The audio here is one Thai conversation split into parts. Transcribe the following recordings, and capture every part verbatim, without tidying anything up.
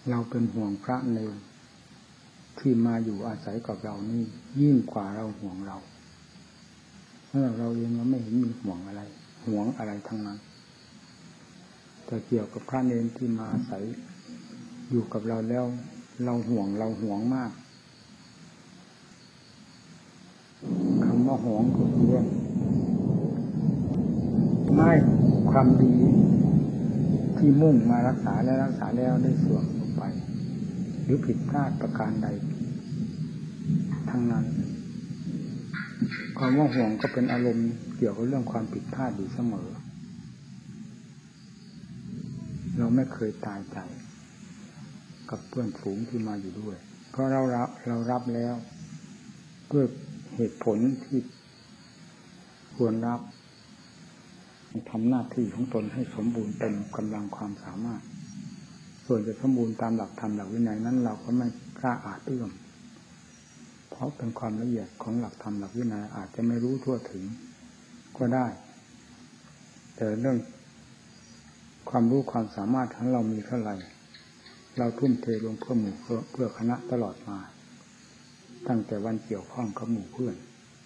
เราเป็นห่วงพระเนรที่มาอยู่อาศัยกับเรานี่ยิ่งกว่าเราห่วงเราเพราะเราเองเราไม่เห็นมีห่วงอะไรห่วงอะไรทั้งนั้นแต่เกี่ยวกับพระเนรที่มาอาศัยอยู่กับเราแล้วเราห่วงเราห่วงมากคำว่าห่วงก็คือว่าไม่ความดีที่มุ่งมารักษาและรักษาแล้วได้เสื่อมลงไปหรือผิดพลาดประการใดทั้งนั้นความว่าห่วงก็เป็นอารมณ์เกี่ยวกับเรื่องความผิดพลาดอยู่เสมอเราไม่เคยตายใจกับเพื่อนฝูงที่มาอยู่ด้วยเพราะเรารับเรารับแล้วด้วยเหตุผลที่ควรรับทำหน้าที่ของตนให้สมบูรณ์เต็มกำลังความสามารถส่วนจะสมบูรณ์ตามหลักธรรมหลักวินัยนั้นเราก็ไม่กล้าอาจเอื้อมเพราะเป็นความละเอียดของหลักธรรมหลักวินัยอาจจะไม่รู้ทั่วถึงก็ได้แต่เรื่องความรู้ความสามารถของเรามีเท่าไหร่เราทุ่มเทลงเพื่อหมู่เพื่อเพื่อคณะตลอดมาตั้งแต่วันเกี่ยวข้องกับหมู่เพื่อน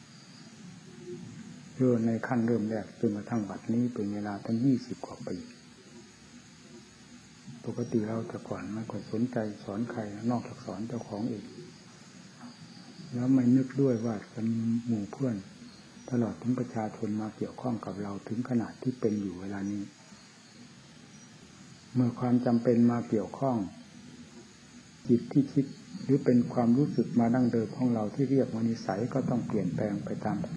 เริ่มในขั้นเริ่มแรกจนกระทั่งบัดนี้เป็นเวลาตั้งยี่สิบกว่าปีปกติเราแต่ก่อนไม่ค่อยสนใจสอนใครนอกจากสอนเจ้าของเองแล้วไม่นึกด้วยว่าจะมีหมู่เพื่อนตลอดถึงประชาชนมาเกี่ยวข้องกับเราถึงขนาดที่เป็นอยู่เวลานี้เมื่อความจำเป็นมาเกี่ยวข้องจิตที่คิดหรือเป็นความรู้สึกมาดั้งเดิมของเราที่เรียกว่านิสัยก็ต้องเปลี่ยนแปลงไปตาม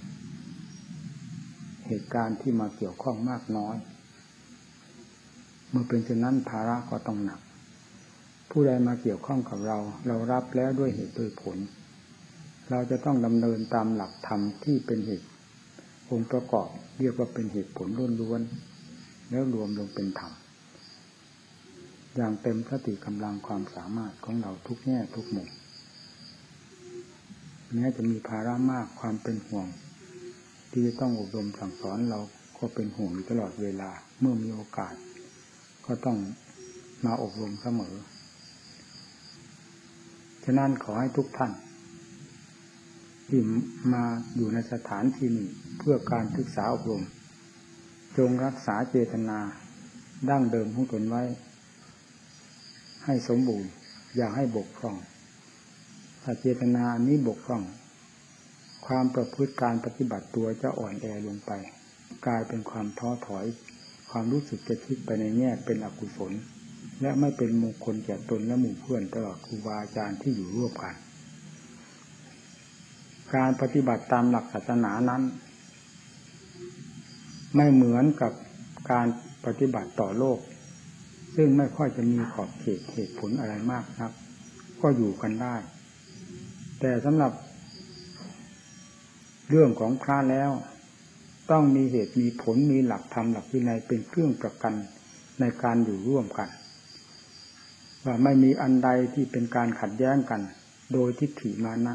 เหตุการณ์ที่มาเกี่ยวข้องมากน้อยเมื่อเป็นเช่นนั้นภาระก็ต้องหนักผู้ใดมาเกี่ยวข้องกับเราเรารับแล้วด้วยเหตุด้วยผลเราจะต้องดำเนินตามหลักธรรมที่เป็นเหตุองค์ประกอบเรียกว่าเป็นเหตุผลล้วนๆแล้วรวมลงเป็นธรรมอย่างเต็มสติกำลังความสามารถของเราทุกแง่ทุกมุมแม้จะมีภาระมากความเป็นห่วงที่จะต้องอบรมสั่งสอนเราก็เป็นห่วงอยู่ตลอดเวลาเมื่อมีโอกาสก็ต้องมาอบรมเสมอฉะนั้นขอให้ทุกท่านที่มาอยู่ในสถานที่นี้เพื่อการศึกษาอบรมจงรักษาเจตนาดั้งเดิมของตนไว้ให้สมบูรณ์อย่าให้บกพร่องถ้าเจตนานี้บกพร่องความประพฤติการปฏิบัติตัวจะอ่อนแอลงไปกลายเป็นความท้อถอยความรู้สึกจะคิดไปในแง่เป็นอกุศลและไม่เป็นมงคลแก่ตนและหมู่เพื่อนตลอดครูบาอาจารย์ที่อยู่ร่วมกันการปฏิบัติตามหลักศาสนานั้นไม่เหมือนกับการปฏิบัติต่อโลกซึ่งไม่ค่อยจะมีขอบเขตเหตุผลอะไรมากนักก็อยู่กันได้แต่สำหรับเรื่องของพระแล้วต้องมีเหตุมีผลมีหลักธรรมหลักวินัยเป็นเครื่องประกันในการอยู่ร่วมกันว่าไม่มีอันใดที่เป็นการขัดแย้งกันโดยทิฏฐิมานะ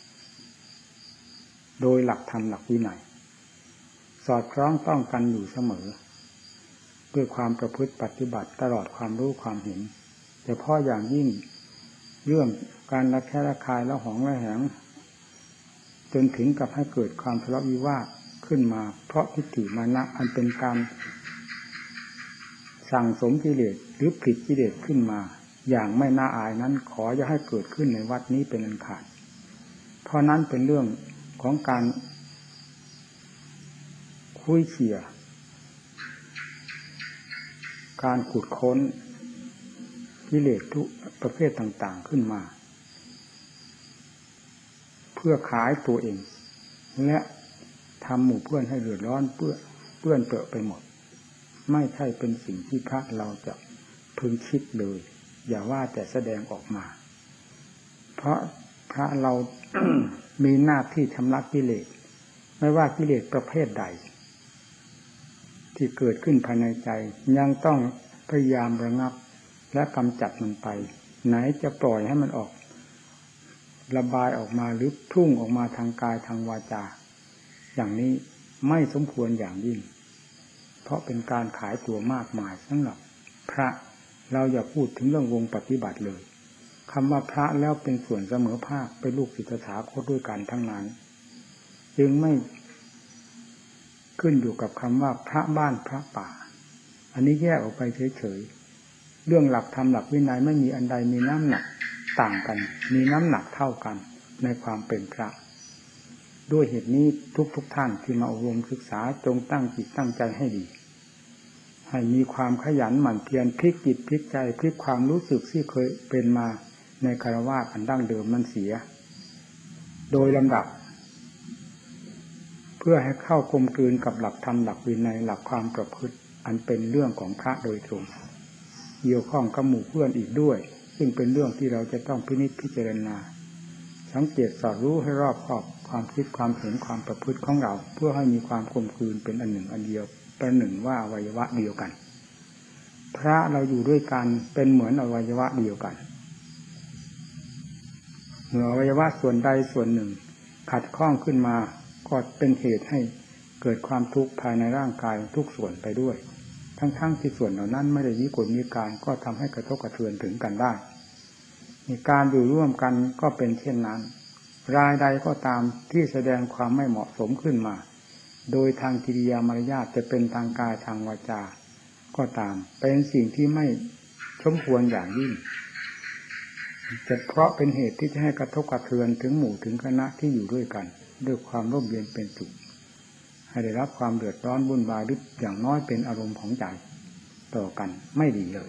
โดยหลักธรรมหลักวินัยสอดคล้องต้องกันอยู่เสมอด้วยความประพฤติปฏิบัติตลอดความรู้ความเห็นเฉพาะอย่างยิ่งเรื่องการระแคะระคายละหองระแหงจนถึงกับให้เกิดความทะเลาะวิวาทขึ้นมาเพราะทิฏฐิมานะอันเป็นการสั่งสมกิเลสหรือผลิตกิเลสขึ้นมาอย่างไม่น่าอายนั้นขออย่าให้เกิดขึ้นในวัดนี้เป็นอันขาดเพราะนั้นเป็นเรื่องของการคุยเขี่ยการขุดค้นกิเลสทุกประเภทต่างๆขึ้นมาเพื่อขายตัวเองและทำหมู่เพื่อนให้เดือดร้อนเปื้อนเปื้อนเปื้อนไปหมดไม่ใช่เป็นสิ่งที่พระเราจะพึงคิดเลยอย่าว่าแต่แสดงออกมาเพราะพระเรา มีหน้าที่ชำระกิเลสไม่ว่ากิเลสประเภทใดที่เกิดขึ้นภายในใจยังต้องพยายามระงับและกำจัดมันไปไหนจะปล่อยให้มันออกระบายออกมาหรือพุ่งออกมาทางกายทางวาจาอย่างนี้ไม่สมควรอย่างยิ่งเพราะเป็นการขายตัวมากมายสำหรับพระเราอย่าพูดถึงเรื่องวงปฏิบัติเลยคำว่าพระแล้วเป็นส่วนเสมอภาคเป็นลูกศิษย์ตถาคตด้วยกันทั้งนั้นจึงไม่ขึ้นอยู่กับคำว่าพระบ้านพระป่าอันนี้แยกออกไปเฉยๆเรื่องหลักธรรมหลักวินัยไม่มีอันใดมีน้ำหนักต่างกันมีน้ำหนักเท่ากันในความเป็นพระด้วยเหตุนี้ทุกๆท่านที่มาอบรมศึกษาจงตั้งจิตตั้งใจให้ดีให้มีความขยันหมั่นเพียรพลิกจิตพลิกใจพลิกความรู้สึกที่เคยเป็นมาในคฤหัสถ์อันดั้งเดิมมันเสียโดยลำดับเพื่อให้เข้ากลมกลืนกับหลักธรรมหลักวินัยหลักความประพฤติอันเป็นเรื่องของพระโดยตรงเกี่ยวข้องกับหมู่เพื่อนอีกด้วยซึ่งเป็นเรื่องที่เราจะต้องพินิจพิจารณาสังเกตสอดรู้ให้รอบคอบความคิดความเห็นความประพฤติของเราเพื่อให้มีความกลมกลืนเป็นอันหนึ่งอันเดียวประหนึ่งว่าอวัยวะเดียวกันพระเราอยู่ด้วยกันเป็นเหมือนอวัยวะเดียวกันเมื่ออวัยวะส่วนใดส่วนหนึ่งขัดข้องขึ้นมาก็เป็นเหตุให้เกิดความทุกข์ภายในร่างกายทุกส่วนไปด้วยทั้งๆที่ส่วนเหล่านั้นไม่ได้วิกลวิการก็ทำให้กระทบกระเทือนถึงกันได้มีการอยู่ร่วมกันก็เป็นเช่นนั้นรายใดก็ตามที่แสดงความไม่เหมาะสมขึ้นมาโดยทางกิริยามารยาทจะเป็นทางกายทางวาจาก็ตามเป็นสิ่งที่ไม่สมควรอย่างยิ่งจะเพราะเป็นเหตุที่จะให้กระทบกระเทือนถึงหมู่ถึงคณะที่อยู่ด้วยกันด้วยความร่มเย็นเป็นสุขให้ได้รับความเดือดร้อนวุ่นวายหรืออย่างน้อยเป็นอารมณ์ของใจต่อกันไม่ดีเลย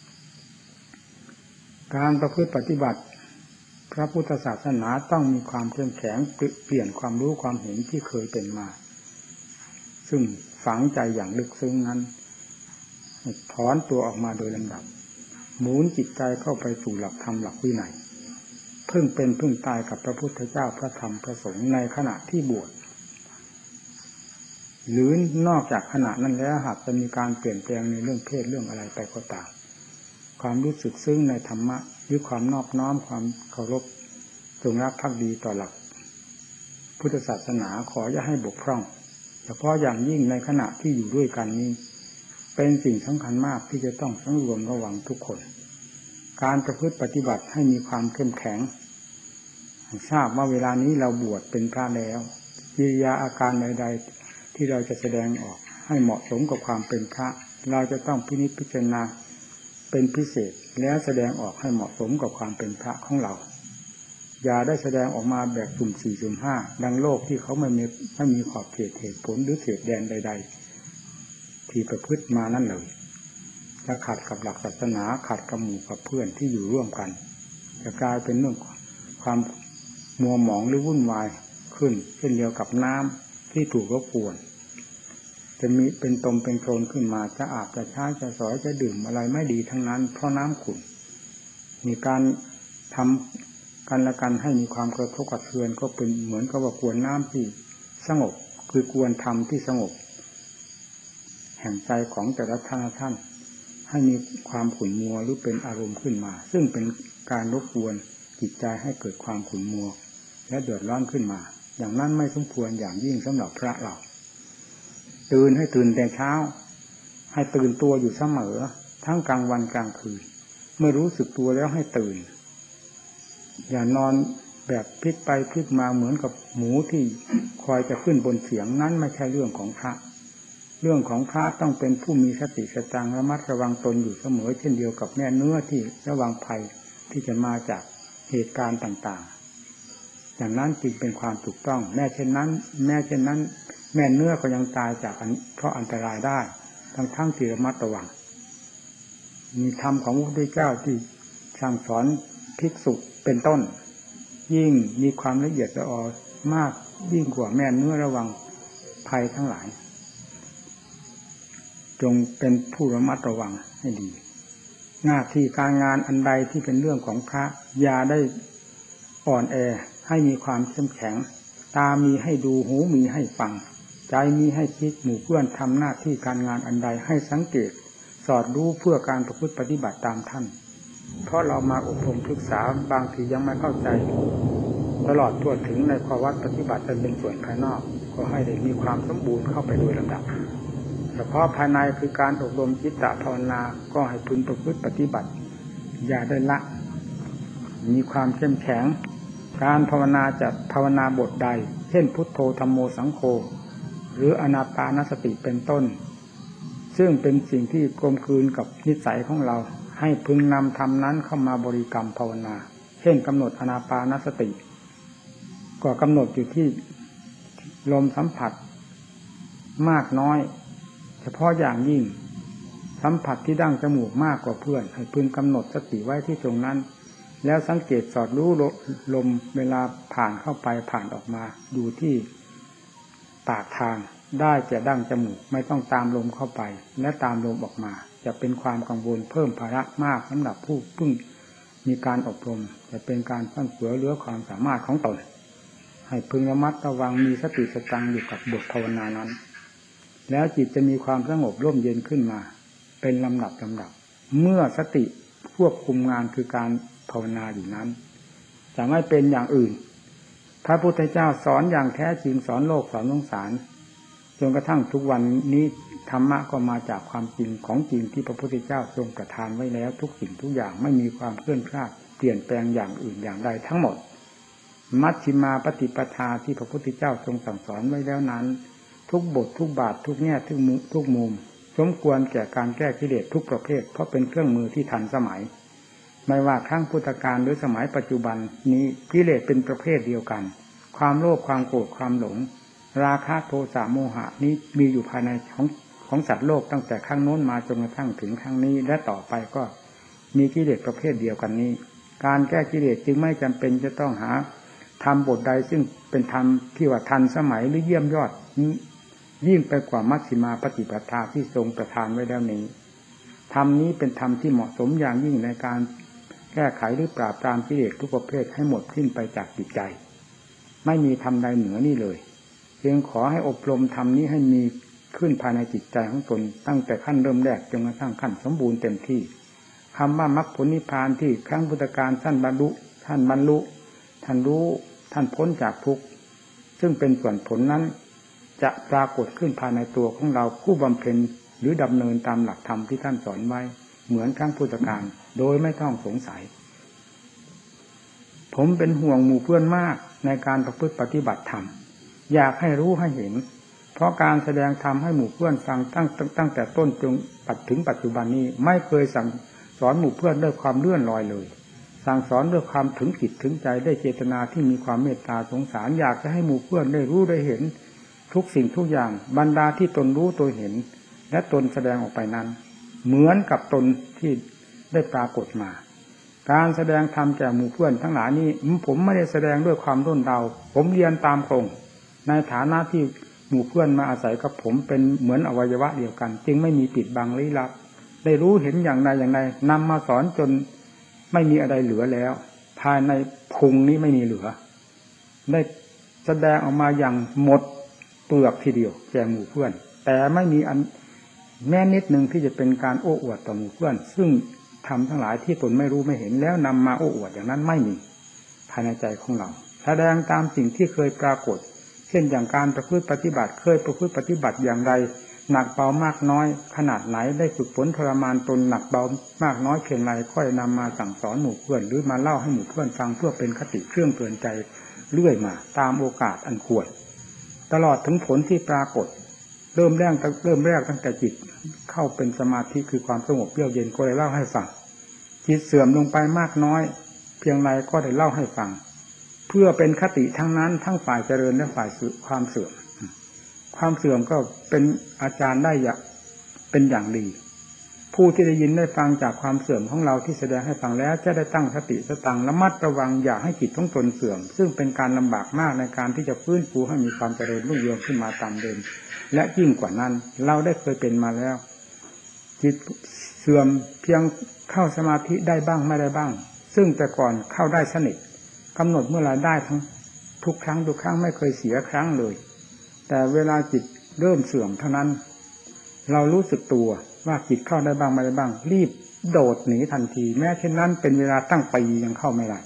การประพฤติปฏิบัติพระพุทธศาสนาต้องมีความเข้มแข็งเปลี่ยนความรู้ความเห็นที่เคยเป็นมาซึ่งฝังใจอย่างลึกซึ้งนั้นถอนตัวออกมาโดยลำดับหมุนจิตใจเข้าไปสู่หลักธรรมหลักวินัยเพิ่งเป็นเพิ่งตายกับพระพุทธเจ้าพระธรรมพระสงฆ์ในขณะที่บวชหรือนอกจากขณะนั้นแล้วหากจะมีการเปลี่ยนแปลงในเรื่องเพศเรื่องอะไรไปก็ตามความรู้สึกซึ้งในธรรมะหรือความนอบน้อมความเคารพจงรักภักดีต่อหลักพุทธศาสนาขออย่าให้บกพร่องเฉพาะอย่างยิ่งในขณะที่อยู่ด้วยกันนี้เป็นสิ่งสำคัญมากที่จะต้องสังรวมระวังทุกคนการประพฤติปฏิบัติให้มีความเข้มแข็งทราบว่าเวลานี้เราบวชเป็นพระแล้วกิริยาอาการใดๆที่เราจะแสดงออกให้เหมาะสมกับความเป็นพระเราจะต้องพินิจพิจารณาเป็นพิเศษแล้วแสดงออกให้เหมาะสมกับความเป็นพระของเราอย่าได้แสดงออกมาแบบสุ่มสี่สุ่มห้าดังโลกที่เขาไม่มีไม่มีขอบเขตเหตุผลหรือเขตแดนใดๆที่ประพฤติมานั่นเลยจะขัดกับหลักศาสนาขัดกับหมู่กับเพื่อนที่อยู่ร่วมกันจะกลายเป็นเรื่องความมัวหมองหรือวุ่นวายขึ้นเช่นเดียวกับน้ำที่ถูกรบกวนจะมีเป็นตมเป็นโคลนขึ้นมาจะอาบจะใช้จะสอยจะดื่มอะไรไม่ดีทั้งนั้นเพราะน้ำขุ่นมีการทำกันละกันให้มีความกระทบกระเทือนก็เป็นเหมือนกับว่ากวนน้ำที่สงบคือกวนธรรมที่สงบแห่งใจของแต่ละท่านท่านให้มีความขุ่นมัวหรือเป็นอารมณ์ขึ้นมาซึ่งเป็นการรบกวนจิตใจให้เกิดความขุ่นมัวและเดือดร้อนขึ้นมาอย่างนั้นไม่สมควรอย่างยิ่งสำหรับพระเราตื่นให้ตื่นแต่เช้าให้ตื่นตัวอยู่เสมอทั้งกลางวันกลางคืนเมื่อรู้สึกตัวแล้วให้ตื่นอย่านอนแบบพลิกไปพลิกมาเหมือนกับหมูที่คอยจะขึ้นบนเสียงนั้นไม่ใช่เรื่องของพระเรื่องของพระต้องเป็นผู้มีสติสตังระมัดระวังตนอยู่เสมอเช่นเดียวกับแม่เนื้อที่ระวังภัยที่จะมาจากเหตุการณ์ต่างๆอย่างนั้นจึงเป็นความถูกต้องแม้เช่นนั้นแม้เช่นนั้นแม่เนื้อก็ยังตายจากเพราะอันตรายได้ทั้งทั้งที่ระมัดระวังมีธรรมของพระพุทธเจ้าที่สั่งสอนภิกษุเป็นต้นยิ่งมีความละเอียดละออมากยิ่งกว่าแม่เนื้อระวังภัยทั้งหลายจงเป็นผู้ระมัดระวังให้ดีหน้าที่การงานอันใดที่เป็นเรื่องของพระอย่าได้อ่อนแอให้มีความเข้มแข็งตามีให้ดูหูมีให้ฟังใจมีให้คิดหมู่เพื่อนทำหน้าที่การงานอันใดให้สังเกตสอดรู้เพื่อการประพฤติปฏิบัติตามท่านเพราะเรามาอบรมศึกษาบางทียังไม่เข้าใจตลอดทั่วถึงในข้อวัดปฏิบัติเป็นส่วนภายนอกก็ให้ได้มีความสมบูรณ์เข้าไปโดยลำดับเฉพาะภายในคือการอบรมจิตตภาวนาก็ให้พึงประพฤติปฏิบัติอย่าได้ละมีความเข้มแข็งการภาวนาจะภาวนาบทใดเช่นพุทโธธัมโมสังโฆหรืออานาปานสติเป็นต้นซึ่งเป็นสิ่งที่กลมกลืนกับนิสัยของเราให้พึงนำธรรมนั้นเข้ามาบริกรรมภาวนาเช่นกำหนดอานาปานสติก็กำหนดอยู่ที่ลมสัมผัสมากน้อยเฉพาะอย่างยิ่งสัมผัสที่ดั้งจมูกมากกว่าเพื่อนให้พึงกำหนดสติไว้ที่ตรงนั้นแล้วสังเกตสอดรู้ลมเวลาผ่านเข้าไปผ่านออกมาอยู่ที่ปากทางได้จะดั้งจมูกไม่ต้องตามลมเข้าไปและตามลมออกมาจะเป็นความกังวลเพิ่มภาระมากสำหรับผู้เพิ่งมีการอบรมจะเป็นการสร้างเสือเหลือความสามารถของตนให้พึงระมัดระวังมีสติสตังอยู่กับบทภาวนานั้นแล้วจิตจะมีความสงบร่มเย็นขึ้นมาเป็นลำดับลำดับเมื่อสติควบคุมงานคือการภาวนาอยู่นั้นจะไม่เป็นอย่างอื่นพระพุทธเจ้าสอนอย่างแท้จริงสอนโลกสอนสงสารจนกระทั่งทุกวันนี้ธรรมะก็มาจากความจริงของจริงที่พระพุทธเจ้าทรงประทานไว้แล้วทุกสิ่งทุกอย่างไม่มีความเคลื่อนคลาดเปลี่ยนแปลงอย่างอื่นอย่างใดทั้งหมดมัชฌิมาปฏิปทาที่พระพุทธเจ้าทรงสั่งสอนไว้แล้วนั้นทุกบททุกบาททุกแง่ทุกมุมทุกมุมสมควรแก่การแก้กิเลสทุกประเภทเพราะเป็นเครื่องมือที่ทันสมัยไม่ว่าครั้งพุทธกาลหรือสมัยปัจจุบันนี้กิเลสเป็นประเภทเดียวกันความโลภความโกรธความหลงราคะโทสะโมหะนี้มีอยู่ภายในของของสัตว์โลกตั้งแต่ครั้งโน้นมาจนกระทั่งถึงครั้งนี้และต่อไปก็มีกิเลสประเภทเดียวกันนี้การแก้กิเลสจึงไม่จำเป็นจะต้องหาธรรมบทใดซึ่งเป็นธรรมที่ว่าทันสมัยหรือเยี่ยมยอดยิ่งไปกว่ามัชฌิมาปฏิปทาที่ทรงประทานไว้แล้วนี้ธรรมนี้เป็นธรรมที่เหมาะสมอย่างยิ่งในการแก้ไขหรือปราบปรามกิเลสทุกประเภทให้หมดสิ้นไปจากจิตใจไม่มีธรรมใดเหนือนี่เลยเพียงขอให้อบรมธรรมนี้ให้มีขึ้นภายในจิตใจของตนตั้งแต่ขั้นเริ่มแรกจนกระทั่งขั้นสมบูรณ์เต็มที่คำว่ามรรคผลนิพพานที่ครั้งพุทธกาลท่านบรรลุท่านบรรลุท่านรู้ท่านพ้นจากทุกข์ซึ่งเป็นส่วนผลนั้นจะปรากฏขึ้นภายในตัวของเราผู้บำเพ็ญหรือดำเนินตามหลักธรรมที่ท่านสอนไว้เหมือนครั้งพุทธกาลโดยไม่ต้องสงสัยผมเป็นห่วงหมู่เพื่อนมากในการประพฤติปฏิบัติธรรมอยากให้รู้ให้เห็นเพราะการแสดงธรรมให้หมู่เพื่อนฟังตั้งตั้งแต่ต้นจนปัจถึงปัจจุบันนี้ไม่เคยสั่งสอนหมู่เพื่อนด้วยความเลื่อนลอยเลยสั่งสอนด้วยความถึงจิตถึงใจได้เจตนาที่มีความเมตตาสงสารอยากจะให้หมู่เพื่อนได้รู้ได้เห็นทุกสิ่งทุกอย่างบรรดาที่ตนรู้ตัวเห็นและตนแสดงออกไปนั้นเหมือนกับตนที่ได้ปรากฏมาการแสดงธรรมแก่หมู่เพื่อนทั้งหลายนี้ผมไม่ได้แสดงด้วยความร่นเดาผมเรียนตามตรงในฐานะที่หมู่เพื่อนมาอาศัยกับผมเป็นเหมือนอวัยวะเดียวกันจึงไม่มีปิดบังลี้ลับได้รู้เห็นอย่างใดอย่างใดนำมาสอนจนไม่มีอะไรเหลือแล้วภายในพุงนี้ไม่มีเหลือได้แสดงออกมาอย่างหมดเปลือกทีเดียวแก่หมู่เพื่อนแต่ไม่มีอันแม้นิดนึงที่จะเป็นการโอ้อวดต่อหมู่เพื่อนซึ่งทำทั้งหลายที่ตนไม่รู้ไม่เห็นแล้วนำมาโอ้อวดอย่างนั้นไม่มีภายในใจของเราแสดงตามสิ่งที่เคยปรากฏเช่นอย่างการประพฤติปฏิบัติเคยประพฤติปฏิบัติอย่างไรหนักเบามากน้อยขนาดไหนได้ฝึกฝนทรมานตนหนักเบามากน้อยเพียงไรค่อยนำมาสั่งสอนหมู่เพื่อนหรือมาเล่าให้หมู่เพื่อนฟังเพื่อเป็นคติเครื่องเตือนใจเรื่อยมาตามโอกาสอันควรตลอดถึงผลที่ปรากฏเริ่มแรกเริ่มแรกตั้งแต่จิตเข้าเป็นสมาธิคือความสงบเยือกเย็นก็ได้เล่าให้ฟังจิตเสื่อมลงไปมากน้อยเพียงไรก็ได้เล่าให้ฟังเพื่อเป็นคติทั้งนั้นทั้งฝ่ายเจริญและฝ่ายความเสื่อมความเสื่อมก็เป็นอาจารย์ได้อย่างเป็นอย่างดีผู้ที่ได้ยินได้ฟังจากความเสื่อมของเราที่แสดงให้ฟังแล้วจะได้ตั้งสติสตังระมัดระวังอย่าให้จิตของตนเสื่อมซึ่งเป็นการลำบากมากในการที่จะฟื้นฟูให้มีความเจริญรุ่งเรืองขึ้นมาตามเดิมและยิ่งกว่านั้นเราได้เคยเป็นมาแล้วจิตเสื่อมเพียงเข้าสมาธิได้บ้างไม่ได้บ้างซึ่งแต่ก่อนเข้าได้สนิทกำหนดเมื่อไรได้ทั้งทุกครั้งทุกครั้งไม่เคยเสียครั้งเลยแต่เวลาจิตเริ่มเสื่อมเท่านั้นเรารู้สึกตัวว่าจิตเข้าได้บ้างไม่ได้บ้างรีบโดดหนีทันทีแม้เช่นนั้นเป็นเวลาตั้งปียังเข้าไม่ได้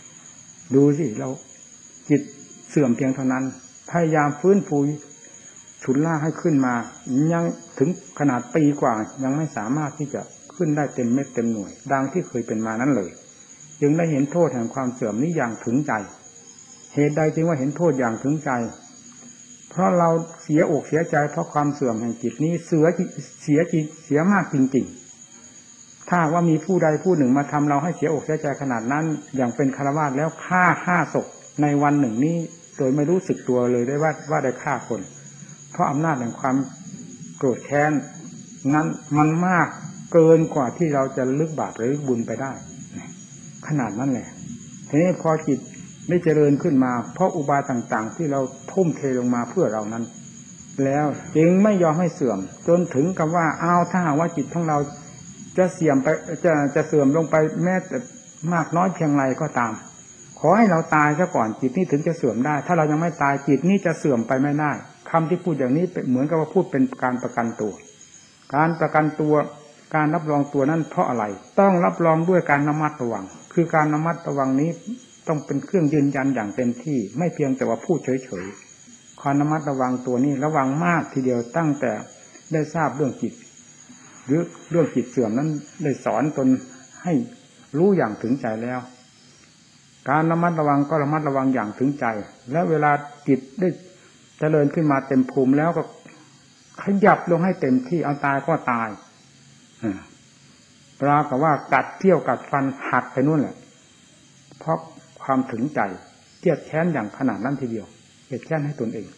ดูสิเราจิตเสื่อมเพียงเท่านั้นพยายามฟื้นฟูฉุนลากให้ขึ้นมายังถึงขนาดปีกว่ายังไม่สามารถที่จะขึ้นได้เต็มเม็ดเต็มหน่วยดังที่เคยเป็นมานั้นเลยจึงได้เห็นโทษแห่งความเสื่อมนี้อย่างถึงใจเหตุใดจึงว่าเห็นโทษอย่างถึงใจเพราะเราเสียอกเสียใจเพราะความเสื่อมแห่งจิตนี้เสือเสียจิตเสียมากจริงๆถ้าว่ามีผู้ใดผู้หนึ่งมาทำเราให้เสียอกเสียใจขนาดนั้นอย่างเป็นฆราวาสแล้วฆ่าฆ่าศพในวันหนึ่งนี้โดยไม่รู้สึกตัวเลยได้ว่าว่าได้ฆ่าคนเพราะอำนาจแห่งความโกรธแค้นนั้นมันมากเกินกว่าที่เราจะลึกบาปหรือบุญไปได้ขนาดนั้นแหละทีนี้พอจิตได้เจริญขึ้นมาเพราะอุบายต่างๆที่เราทุ่มเทลงมาเพื่อเรานั้นแล้วจึงไม่ยอมให้เสื่อมจนถึงกับว่าเอาถ้าหากว่าจิตของเราจะเสื่อมไปจะจะเสื่อมลงไปแม้แต่มากน้อยเพียงไรก็ตามขอให้เราตายซะก่อนจิตนี้ถึงจะเสื่อมได้ถ้าเรายังไม่ตายจิตนี้จะเสื่อมไปไม่ได้คำที่พูดอย่างนี้เหมือนกับว่าพูดเป็นการประกันตัวการประกันตัวการรับรองตัวนั้นเพราะอะไรต้องรับรองด้วยการระมัดระวังคือการระมัดระวังนี้ต้องเป็นเครื่องยืนยันอย่างเต็มที่ไม่เพียงแต่ว่าพูดเฉยๆความระมัดระวังตัวนี้ระวังมากทีเดียวตั้งแต่ได้ทราบเรื่องจิตหรือเรื่องจิตเสื่อมนั้นได้สอนตนให้รู้อย่างถึงใจแล้วการระมัดระวังก็ระมัดระวังอย่างถึงใจและเวลาจิตได้เจริญขึ้นมาเต็มภูมิแล้วก็ขยับลงให้เต็มที่เอาตายก็ตายปรากฏว่ากัดเที่ยวกัดฟันหักไปนู่นแหละเพราะความถึงใจเจียดแค้นอย่างขนาดนั้นทีเดียวเจียดแค้นให้ตนเอง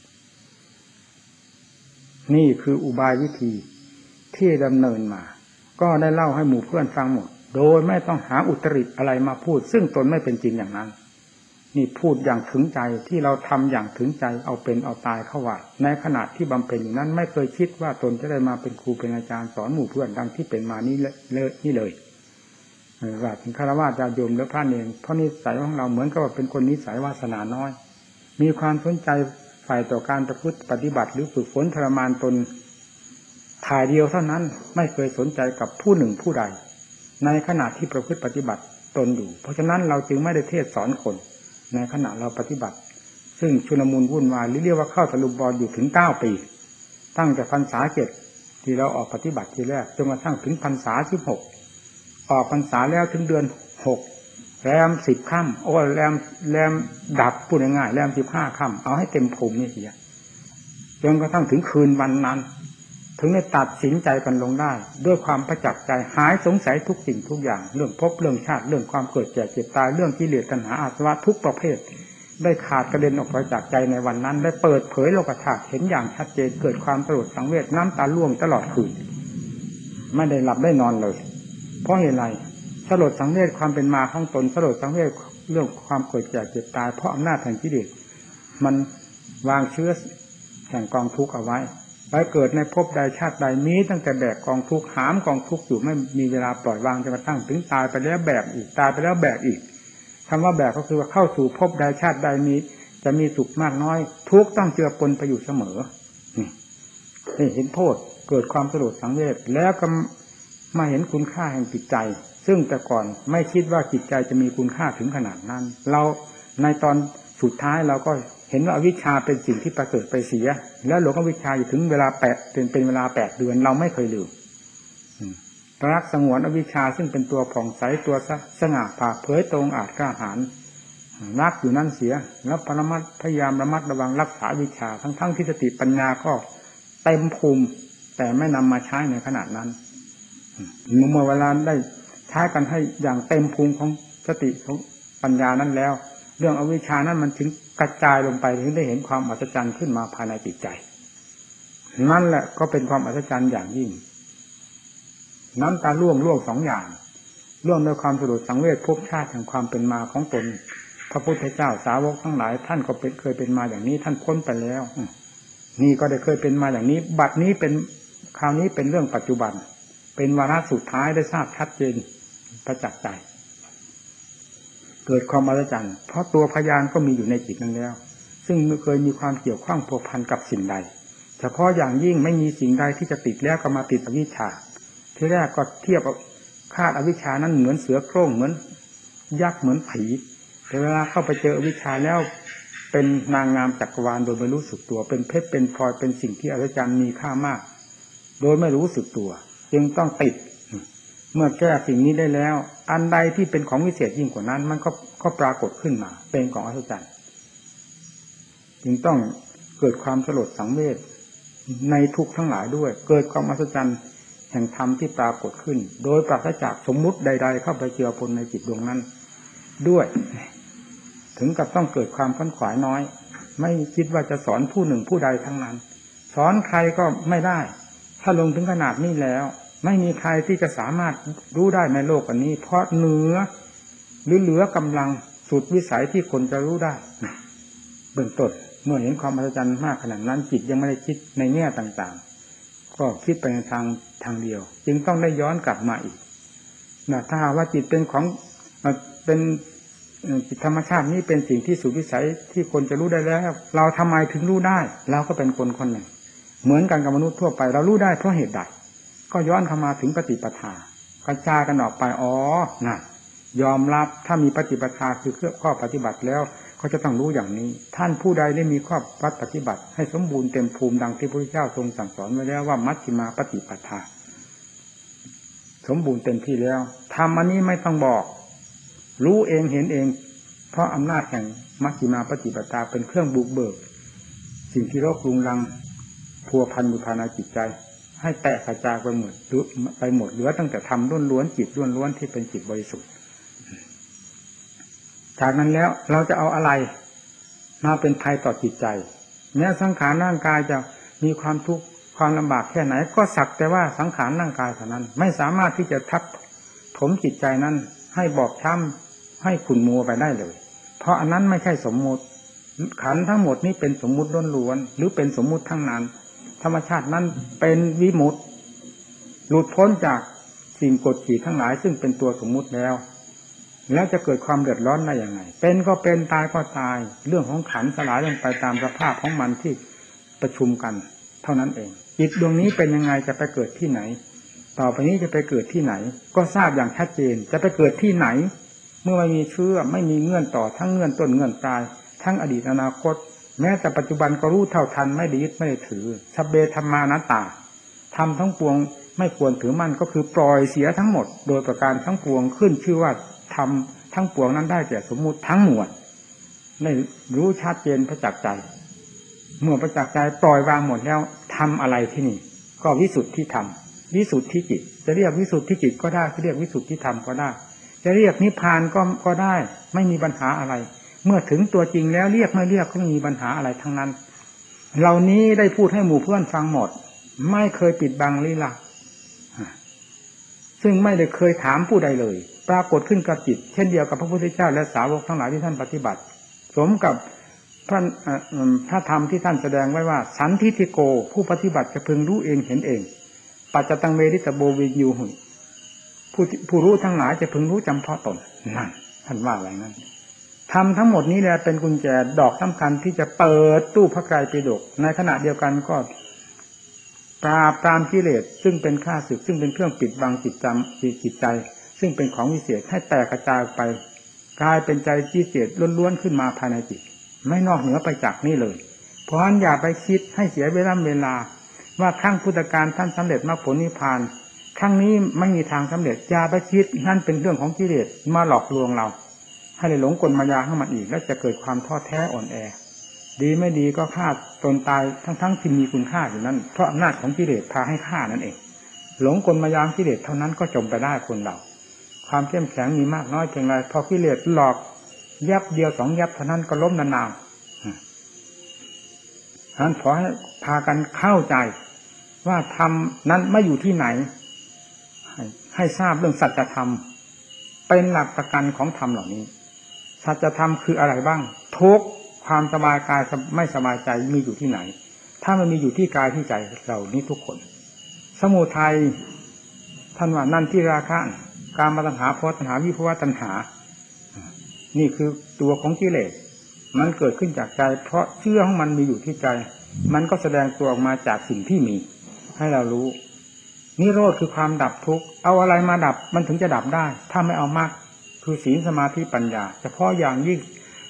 นี่คืออุบายวิธีที่ดำเนินมาก็ได้เล่าให้หมู่เพื่อนฟังหมดโดยไม่ต้องหาอุตริอะไรมาพูดซึ่งตนไม่เป็นจริงอย่างนั้นนี่พูดอย่างถึงใจที่เราทำอย่างถึงใจเอาเป็นเอาตายเข้าว่าในขณะที่บำเพ็ญอยู่นั้นไม่เคยคิดว่าตนจะได้มาเป็นครูเป็นอาจารย์สอนหมู่เพื่อนดังที่เป็นมานี้เลยนี่เลยว่าถึงฆราวาสญาติโยมและพระเนรเพราะนิสัยของเราเหมือนกับว่าเป็นคนนิสัยวาสนาน้อยมีความสนใจฝ่ายต่อการประพฤติปฏิบัติหรือฝึกฝนทรมานตนถ่ายเดียวเท่านั้นไม่เคยสนใจกับผู้หนึ่งผู้ใดในขณะที่ประพฤติปฏิบัติตนอยู่เพราะฉะนั้นเราจึงไม่ได้เทศสอนคนในขณะเราปฏิบัติซึ่งชุลมุนวุ่นวายหรือเรียกว่าเข้าตะลุมบอลอยู่ถึงเก้าปีตั้งแต่พรรษาเจ็ดที่เราออกปฏิบัติทีแรกจนกระทั่งถึงพรรษาสิบหกออกพรรษาแล้วถึงเดือนหกแรมสิบค่ำโอ้แรมแรมดับพูดง่ายๆแรมสิบห้าค่ำเอาให้เต็มภูมินี่เสียจนกระทั่งถึงคืนวันนั้นถึงได้ตัดสินใจกันลงได้ด้วยความประจักษ์ใจหายสงสัยทุกสิ่งทุกอย่างเรื่องภพเรื่องชาติเรื่องความเกิดแก่เจ็บตายเรื่องกิเลสตัณหาอาสวะทุกประเภทได้ขาดกระเด็นออกไปจากใจในวันนั้นได้เปิดเผยโลกธาตุเห็นอย่างชัดเจนเกิดความสลดสังเวชน้ำตาร่วงตลอดคืนไม่ได้หลับได้นอนเลยเพราะเหตุไรสลดสังเวชความเป็นมาของตนสลดสังเวชเรื่องความเกิดแก่เจ็บตายเพราะอำนาจแห่งกิเลสมันวางเชื้อแห่งกองทุกข์เอาไว้ไปเกิดในภพใดชาติใดมีตั้งแต่แบกกองทุกข์หามกองทุกข์อยู่ไม่มีเวลาปล่อยวางจนกระทั่งถึงตายไปแล้วแบกอีกตายไปแล้วแบกอีกคำว่าแบกก็คือว่าเข้าสู่ภพใดชาติใดมีจะมีสุขมากน้อยทุกข์ต้องเจือปนไปอยู่เสมอนี่นี่เห็นโทษเกิดความสลดสังเวชแล้วก็มาเห็นคุณค่าแห่งจิตใจซึ่งแต่ก่อนไม่คิดว่าจิตใจจะมีคุณค่าถึงขนาดนั้นเราในตอนสุดท้ายเราก็เห็นว่าอวิชชาเป็นสิ่งที่ประเสริฐไปเสียแล้วหลงอวิชชาอยู่ถึงเวลาแปดเป็นเป็นเวลาแปดเดือนเราไม่เคยลืมรักสงวนอวิชชาซึ่งเป็นตัวผ่องใสตัวสง่าผ่าเผยตรงอาจกล้าหาญรักอยู่นั่นเสียแล้วปรมัตพยายามระมัดระวังรักษาวิชาทั้งทั้งที่สติปัญญาก็เต็มภูมิแต่ไม่นำมาใช้ในขณะนั้นเมื่อเวลาได้ใช้กันให้อย่างเต็มภูมิของสติของปัญญานั้นแล้วเรื่องอวิชชานั้นมันถึงกระจายลงไปถึงได้เห็นความอัศจรรย์ขึ้นมาภายในจิตใจนั่นแหละก็เป็นความอัศจรรย์อย่างยิ่งน้ำตาร่วงร่วงสองอย่างร่วงด้วยความสลดสังเวชภพชาติแห่งความเป็นมาของตนพระพุทธเจ้าสาวกทั้งหลายท่านก็เป็นเคยเป็นมาอย่างนี้ท่านพ้นไปแล้วนี่ก็ได้เคยเป็นมาอย่างนี้บัดนี้เป็นคราวนี้เป็นเรื่องปัจจุบันเป็นวาระสุดท้ายได้ทราบชัดเจนประจักษ์ใจเกิดความอัศจรรย์เพราะตัวพยานก็มีอยู่ในจิตนั้นแล้วซึ่งไม่เคยมีความเกี่ยวข้องผัวพันกับสิ่งใดเฉพาะอย่างยิ่งไม่มีสิ่งใดที่จะติดแล้วก็มาติดอวิชชาที่แรกก็เทียบคาดอวิชชานั้นเหมือนเสือโคร่งเหมือนยักษ์เหมือนผีแต่เวลาเข้าไปเจออวิชชาแล้วเป็นนางงามจักรวาลโดยไม่รู้สึกตัวเป็นเพชรเป็นพลอยเป็นสิ่งที่อัศจรรย์มีค่ามากโดยไม่รู้สึกตัวจึงต้องติดเมื่อแก้สิ่งนี้ได้แล้วอันใดที่เป็นของวิเศษยิ่งกว่านั้นมันก็ก็ปรากฏขึ้นมาเป็นของอัศจรรย์จึงต้องเกิดความสลดสังเวชในทุกข์ทั้งหลายด้วยเกิดความอัศจรรย์แห่งธรรมที่ปรากฏขึ้นโดยปราศจากสมมุติใดๆเข้าไปเจือปนในจิตดวงนั้นด้วยถึงกับต้องเกิดความขันขวายน้อยไม่คิดว่าจะสอนผู้หนึ่งผู้ใดทั้งนั้นสอนใครก็ไม่ได้ถ้าลงถึงขนาดนี้แล้วไม่มีใครที่จะสามารถรู้ได้ในโลกอันนี้เพราะเหนือหรือเหลือกำลังสุดวิสัยที่คนจะรู้ได้เบื้องต้นเมื่อเห็นความอัศจรรย์มากขนาดนั้นจิตยังไม่ได้คิดในแง่ต่างๆก็คิดไปในทางทางเดียวจึงต้องได้ย้อนกลับมาอีกนะถ้าหากว่าจิตเป็นของเป็นจิตธรรมชาตินี้เป็นสิ่งที่สุดวิสัยที่คนจะรู้ได้แล้วเราทำไมถึงรู้ได้เราก็เป็นคนคนหนึ่งเหมือนกันกับมนุษย์ทั่วไปเรารู้ได้เพราะเหตุใดก็ย้อนเข้ามาถึงปฏิปทากระจายกันออกไปอ๋อน่ะยอมรับถ้ามีปฏิปทาคือเครื่องข้อปฏิบัติแล้วก็จะต้องรู้อย่างนี้ท่านผู้ใดได้มีข้อปฏิบัติให้สมบูรณ์เต็มภูมิดังที่พระพุทธเจ้าทรงสั่งสอนไว้แล้วว่ามัชฌิมาปฏิปทาสมบูรณ์เต็มที่แล้วทำอันนี้ไม่ต้องบอกรู้เองเห็นเองเพราะอำนาจแห่งมัชฌิมาปฏิปทาเป็นเครื่องบุกเบิกสิ่งที่รกรุงรังพัวพันอยู่ภายในจิตใจให้แตกกระจายไปหมดไปหมดเหลือตั้งแต่ธรรมล้วนๆจิตล้วนๆที่เป็นจิตบริสุทธิ์จากนั้นแล้วเราจะเอาอะไรมาเป็นภัยต่อจิตใจแม้สังขารร่างกายจะมีความทุกข์ความลำบากแค่ไหนก็สักแต่ว่าสังขารร่างกายเท่านั้นไม่สามารถที่จะทับถมจิตใจนั้นให้บอบช้ำให้ขุ่นมัวไปได้เลยเพราะอันนั้นไม่ใช่สมมุติขันธ์ทั้งหมดนี้เป็นสมมุติล้วนๆหรือเป็นสมมุติทั้งนั้นธรรมชาตินั้นเป็นวิมุตติหลุดพ้นจากสิ่งกดขี่ทั้งหลายซึ่งเป็นตัวสมมุติแล้วแล้วจะเกิดความเดือดร้อนได้อย่างไรเป็นก็เป็นตายก็ตายเรื่องของขันธ์สลายลงไปตามสภาพของมันที่ประชุมกันเท่านั้นเองจิตดวงนี้เป็นยังไงจะไปเกิดที่ไหนต่อไปนี้จะไปเกิดที่ไหนก็ทราบอย่างชัดเจนจะไปเกิดที่ไหนเมื่อไม่มีเชื่อไม่มีเงื่อนต่อทั้งเงื่อนต้นเงื่อนปลายทั้งอดีตอนาคตแม้แต่ปัจจุบันก็รู้เท่าทันไม่ได้ยึดไม่ได้ถือสัพเพธัมมานัตตาทำทั้งปวงไม่ควรถือมั่นก็คือปล่อยเสียทั้งหมดโดยประการทั้งปวงขึ้นชื่อว่าทำทั้งปวงนั้นได้แก่สมมุติทั้งหมวดไม่รู้ชัดเจนประจักษ์ใจเมื่อประจักษ์ใจปล่อยวางหมดแล้วทำอะไรที่นี่ก็วิสุทธิธรรมวิสุทธิจิตจะเรียกวิสุทธิจิตก็ได้จะเรียกวิสุทธิธรรมก็ได้จะเรียกนิพพานก็ก็ได้ไม่มีปัญหาอะไรเมื่อถึงตัวจริงแล้วเรียกไม่เรียกก็ไม่มีปัญหาอะไรทั้งนั้นเหล่านี้ได้พูดให้หมู่เพื่อนฟังหมดไม่เคยปิดบังลี้ลับซึ่งไม่ได้เคยถามผู้ใดเลยปรากฏขึ้นกับจิตเช่นเดียวกับพระพุทธเจ้าและสาวกทั้งหลายที่ท่านปฏิบัติสมกับพระพระธรรมที่ท่านแสดงไว้ว่าสันทิฏฐิโกผู้ปฏิบัติจะพึงรู้เองเห็นเองปัจจตังเวทิตโบวิญญูหุผู้ผู้รู้ทั้งหลายจะพึงรู้จำเพาะตนนั่นท่านว่าอะไรนั้นทำทั้งหมดนี้แหละเป็นกุญแจดอกสำคัญที่จะเปิดตู้พระไตรปิฎกในขณะเดียวกันก็ปราบปรามกิเลสซึ่งเป็นข้าศึกซึ่งเป็นเครื่องปิดบังจิตจำจิตใจซึ่งเป็นของวิเศษให้แตกกระจายไปกลายเป็นใจวิเศษล้วนๆขึ้นมาภายในจิตไม่นอกเหนือไปจากนี้เลยเพราะฉะนั้นอย่าไปคิดให้เสียเวลาเวลาว่าครั้งพุทธกาลท่านสำเร็จมรรคผลนิพพานครั้งนี้ไม่มีทางสำเร็จอย่าไปคิดนั่นเป็นเรื่องของกิเลสมาหลอกลวงเราให้เลยหลงกลมายาเข้ามาอีกแล้วจะเกิดความท้อแท้อ่อนแอดีไม่ดีก็ฆ่าตนตายทั้งๆที่มีคุณค่าอยู่นั้นเพราะอำนาจของกิเลสพาให้ฆ่านั่นเองหลงกลมายากิเลสเท่านั้นก็จมไปได้คนเราความเข้มแข็งมีมากน้อยเพียงไรพอกิเลสหลอกยับเดียวสองยับเท่านั้นก็ล้มนานๆฉะนั้นขอให้พากันเข้าใจว่าธรรมนั้นไม่อยู่ที่ไหนให้ให้ทราบเรื่องสัจธรรมเป็นหลักประกันของธรรมเหล่านี้สัจธรรมคืออะไรบ้างทุกข์ความสบายกายไม่สบายใจมีอยู่ที่ไหนถ้ามันมีอยู่ที่กายที่ใจเรานี้ทุกคนสมุทัยท่านว่านั่นที่ราคะกามตัณหาภวตัณหาวิภวตัณหานี่คือตัวของกิเลสมันเกิดขึ้นจากใจเพราะเชื่อของมันมีอยู่ที่ใจมันก็แสดงตัวออกมาจากสิ่งที่มีให้เรารู้นิโรธคือความดับทุกข์เอาอะไรมาดับมันถึงจะดับได้ถ้าไม่เอามรรคคือศีลสมาธิปัญญาเฉพาะอย่างยิ่ง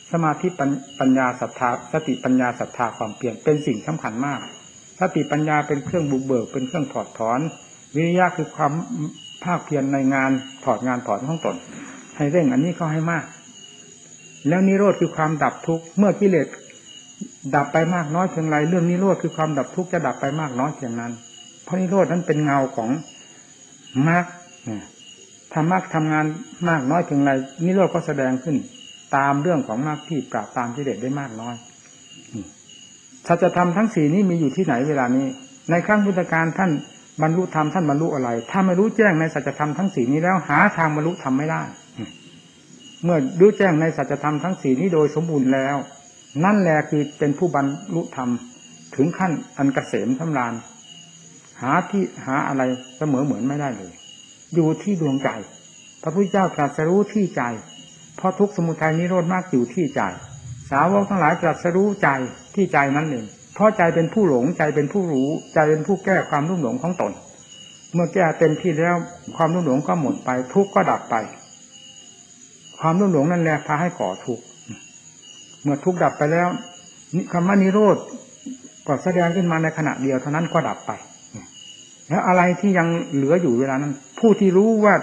สมาธิปัญญาศรัทธาสติปัญญาศรัทธาความเปลี่ยนเป็นสิ่งสำคัญมากสติปัญญาเป็นเครื่องบุกเบิกเป็นเครื่องถอดถอนวิริยะคือความภาคเพียรในงานถอดงานถอนของตนให้เร่งอันนี้เข้าให้มากแล้วนิโรธคือความดับทุกข์เมื่อกิเลสดับไปมากน้อยเพียงไรเรื่องนิโรธคือความดับทุกข์จะดับไปมากน้อยเพียงนั้นเพราะนิโรธนั้นเป็นเงาของมรรคถ้ามรรคทำงานมากน้อยเพียงไรนิโรธก็แสดงขึ้นตามเรื่องของมรรคที่ปราบตามกิเลสได้มากน้อยสัจธรรมทั้งสี่นี้มีอยู่ที่ไหนเวลานี้ในครั้งพุทธกาลท่านบรรลุธรรมท่านบรรลุอะไรถ้าไม่รู้แจ้งในสัจธรรมทั้งสี่นี้แล้วหาทางบรรลุธรรมไม่ได้เมื่อรู้แจ้งในสัจธรรมทั้งสี่นี้โดยสมบูรณ์แล้วนั่นแหละคือเป็นผู้บรรลุธรรมถึงขั้นอันเกษมสำราญหาที่หาอะไรเสมอเหมือนไม่ได้เลยอยู่ที่ดวงใจพระพุทธเจ้าตรัสรู้ที่ใจเพราะทุกข์สมุทัยนิโรธมรรคอยู่ที่ใจสาวกทั้งหลายตรัสรู้ใจที่ใจนั้นเองเพราะใจเป็นผู้หลงใจเป็นผู้รู้ใจเป็นผู้แก้ความรุ่มหลงของตนเมื่อแก้เต็มที่แล้วความรุ่มหลงก็หมดไปทุกข์ก็ดับไปความรุ่มหลงนั่นแหละพาให้ก่อทุกข์เมื่อทุกข์ดับไปแล้วคำว่านิโรธก็แสดงขึ้นมาในขณะเดียวเท่านั้นก็ดับไปแล้วอะไรที่ยังเหลืออยู่เวลานั้นผู้ที่รู้ว่า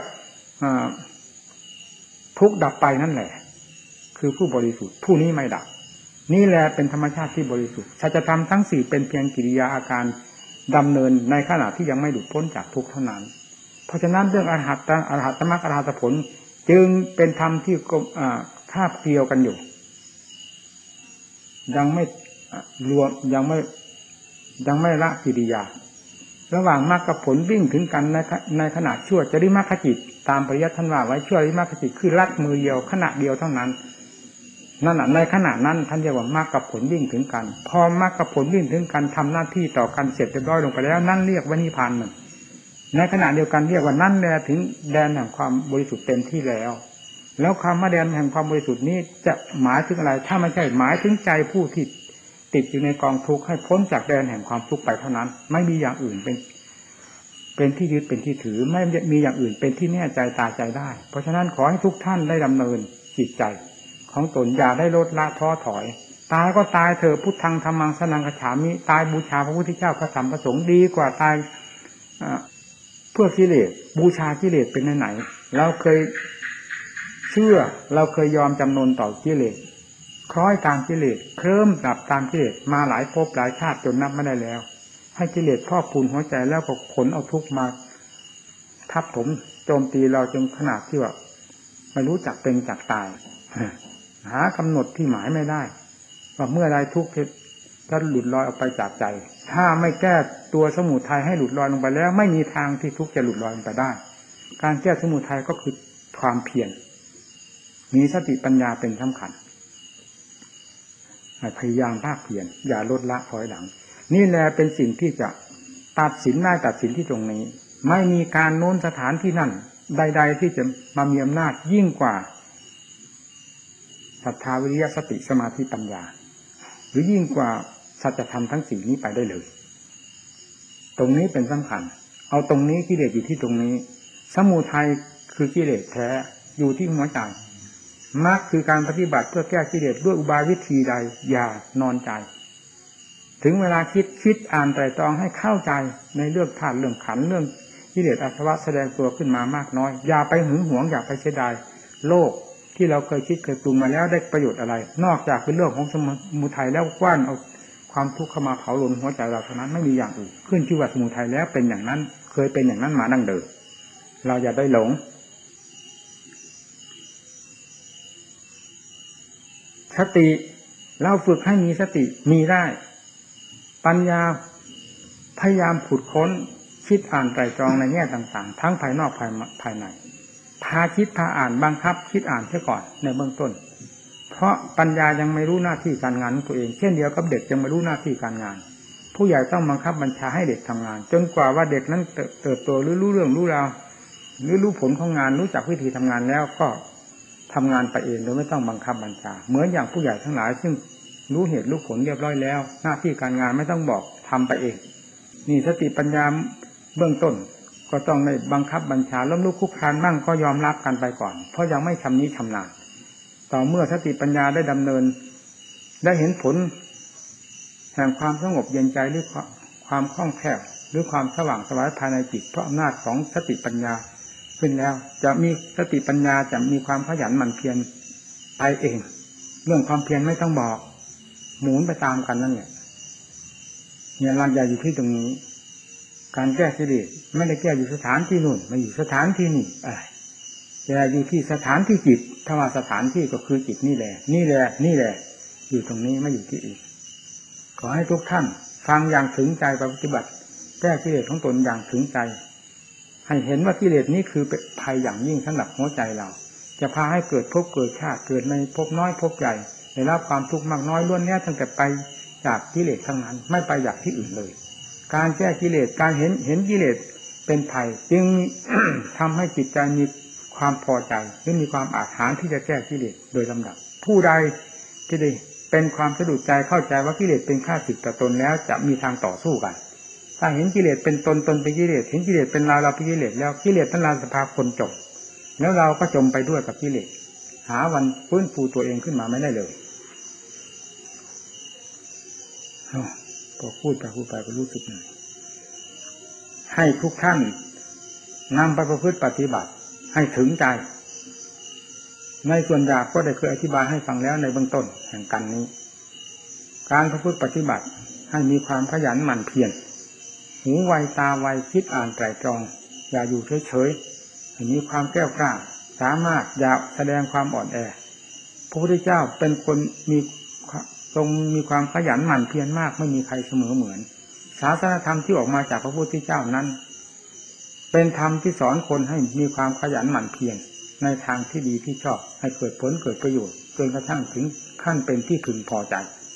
ทุกข์ดับไปนั่นแหละคือผู้บริสุทธิ์ผู้นี้ไม่ดับนี่แหละเป็นธรรมชาติที่บริสุทธิ์สัจธรรมทั้งสี่เป็นเพียงกิริยาอาการดำเนินในขณะที่ยังไม่หลุดพ้นจากทุกข์เท่านั้นเพราะฉะนั้นเรื่องอรหัตตอรหัตมรรคอรหัตผลจึงเป็นธรรมที่คาบเกี่ยวกันอยู่ยังไม่รวมยังไม่ยังไม่ละกิริยาระหว่างมรรคกับผลวิ่งถึงกันในในขณะชั่วจริมรรคจิตตามปริยัติท่านว่าไว้ชั่วจริมรรคจิตคือลัดมือเดียวขณะเดียวเท่านั้นนั่นในขณะนั้นท่านเรียกว่ามรรคกับผลวิ่งถึงกันพอมรรคกับผลวิ่งถึงกันทำหน้าที่ต่อกันเสร็จเรียบร้อยลงไปแล้วนั่นเรียกว่านิพพานหนึ่งในขณะเดียวกันเรียกว่านั่นแหละถึงแดนแห่งความบริสุทธิ์เต็มที่แล้วแล้วคำว่าแดนแห่งความบริสุทธิ์นี้จะหมายถึงอะไรถ้าไม่ใช่หมายถึงใจผู้ที่ติดอยู่ในกองทุกข์ให้พ้นจากแดนแห่งความทุกข์ไปเท่านั้นไม่มีอย่างอื่นเป็นเป็นที่ยึดเป็นที่ถือไม่มีอย่างอื่นเป็นที่แน่ใจตาใจได้เพราะฉะนั้นขอให้ทุกท่านได้ดำเนินจิตใจของตนอย่าได้ลดละท้อถอยตายก็ตายเถอะพุทธังธัมมังสรณังคัจฉามิตายบูชาพระพุทธเจ้าพระธรรมพระสงฆ์ดีกว่าตายเพื่อกิเลสบูชากิเลสเป็นไหนๆเราเคยเชื่อเราเคยยอมจำนนต่อกิเลสคล้อยตามกิเลสเคลิ้มดับตามกิเลสมาหลายภพหลายชาติจนนับไม่ได้แล้วให้กิเลสครอบพูนหัวใจแล้วก็ขนเอาทุกข์มาทับถมโจมตีเราจนขนาดที่ว่าไม่รู้จักเป็นจักตายหากำหนดที่หมายไม่ได้ว่าเมื่อใดทุกข์จะหลุดลอยออกไปจากใจถ้าไม่แก้ตัวสมุทัยให้หลุดลอยลงไปแล้วไม่มีทางที่ทุกข์จะหลุดลอยลงไปได้การแก้สมุทัยก็คือความเพียรมีสติปัญญาเป็นสำคัญพยายามภาคเพียรอย่าลดละถอยหลังนี่แหละเป็นสิ่งที่จะตัดสินได้ตัดสินที่ตรงนี้ไม่มีการโน้นสถานที่นั่นใดๆที่จะมามีอำนาจยิ่งกว่าศรัทธาวิริยะสติสมาธิปัญญาหรือยิ่งกว่าสัจธรรมทั้งสี่นี้ไปได้เลยตรงนี้เป็นสำคัญเอาตรงนี้กิเลสอยู่ที่ตรงนี้สมุทัยคือกิเลสแท้อยู่ที่หัวใจมรรคคือการปฏิบัติเพื่อแก้กิเลสด้วยอุบายวิธีใดอย่านอนใจถึงเวลาคิดคิดอ่านไตร่ตรองให้เข้าใจในเรื่องธาตุเรื่องขันธ์เรื่องกิเลสอาสวะแสดงตัวขึ้นมามากน้อยอย่าไปหึงหวงอย่าไปเสียดายโลกที่เราเคยคิดเคยปรุงมาแล้วได้ประโยชน์อะไรนอกจากเป็นเรื่องของสมุทัยแล้วกว้านเอาความทุกข์เข้ามาเผาลนหัวใจเราเท่านั้นไม่มีอย่างอื่นขึ้นชื่อว่าสมุทัยแล้วเป็นอย่างนั้นเคยเป็นอย่างนั้นมาดั้งเดิมเราอย่าได้หลงสติเราฝึกให้มีสติมีได้ปัญญาพยายามขุดค้นคิดอ่านไตร่ตรองในแง่ต่างๆทั้งภายนอกภายภายในพาคิดพาอ่านบังคับคิดอ่านเสียก่อนในเบื้องต้นเพราะปัญญายังไม่รู้หน้าที่การงานของตัวเองเช่นเดียวกับเด็กยังไม่รู้หน้าที่การงานผู้ใหญ่ต้องบังคับบัญชาให้เด็กทำงานจนกว่าว่าเด็กนั้นเติบโตหรือรู้เรื่องรู้ราวหรือรู้ผลของงานรู้จักวิธีทำงานแล้วก็ทำงานไปเองโดยไม่ต้องบังคับบัญชาเหมือนอย่างผู้ใหญ่ทั้งหลายซึ่งรู้เหตุรู้ผลเรียบร้อยแล้วหน้าที่การงานไม่ต้องบอกทำไปเองนี่สติปัญญาเบื้องต้นก็ต้องในบังคับบัญชาล้มลุกคลุกคลานมั่งก็ยอมรับกันไปก่อนเพราะยังไม่ชำนิชำนาญต่อเมื่อสติปัญญาได้ดำเนินได้เห็นผลแห่งความสงบเย็นใจหรือความคล่องแคล่วหรือความสว่างไสวภายในจิตเพราะอำนาจของสติปัญญาขึ้นแล้วจะมีสติปัญญาจะมีความขยันหมั่นเพียรไปเองเรื่องความเพียรไม่ต้องบอกหมุนไปตามกันนั่นแหละเนี่ยหลักใหญ่อยู่ที่ตรงนี้การแก้กิเลสไม่ได้แก้อยู่สถานที่นู่นไม่อยู่สถานที่นี่อะไรแต่อยู่ที่สถานที่จิตถ้าว่าสถานที่ก็คือจิตนี่แหละนี่แหละนี่แหละอยู่ตรงนี้ไม่อยู่ที่อื่นขอให้ทุกท่านฟังอย่างถึงใจปฏิบัติแก้กิเลสของตนอย่างถึงใจให้เห็นว่ากิเลสนี้คือภัยอย่างยิ่งสำหรับหัวใจเราจะพาให้เกิดภพเกิดชาติเกิดในภพน้อยภพใหญ่ได้รับความทุกข์มากน้อยล้วนแล้วตั้งแต่ไปจากกิเลสทั้งนั้นไม่ไปจากที่อื่นเลยการแก้กิเลสการเห็นเห็นกิเลสเป็นภัยจึง ทำให้จิตใจมีความพอใจหรือมีความอาถรรพ์ที่จะแก้กิเลสโดยลำดับผู้ใดที่ได้เป็นความสะดุดใจเข้าใจว่ากิเลสเป็นข้าศึกต่อตนแล้วจะมีทางต่อสู้กันถ้าเห็นกิเลสเป็นตนตนเป็นกิเลสเห็นกิเลสเป็นเราเราเป็นกิเลสแล้วกิเลสทั้งนั้นจะพาคนจมแล้วเราก็จมไปด้วยกับกิเลสหาวันฟื้นฟูตัวเองขึ้นมาไม่ได้เลยพอพูดไปพูดไปก็รู้สึกให้ทุกท่านนำไปประพฤติปฏิบัติให้ถึงใจในส่วนหยาบก็ได้เคยอธิบายให้ฟังแล้วในเบื้องต้นแห่งกันนี้การประพฤติปฏิบัติให้มีความขยันหมั่นเพียรหูไวตาไวคิดอ่านไตร่ตรองอย่าอยู่เฉยๆให้มีความแก้วกล้าสามารถอย่าแสดงความอ่อนแอพระพุทธเจ้าเป็นคนมีทรงมีความขยันหมั่นเพียรมากไม่มีใครเสมอเหมือนศาสนธรรมที่ออกมาจากพระพุทธเจ้านั้นเป็นธรรมที่สอนคนให้มีความขยันหมั่นเพียรในทางที่ดีที่ชอบให้เกิดผลเกิดประโยชน์จนกระทั่งถึงขั้นเป็นที่พึงพอใจ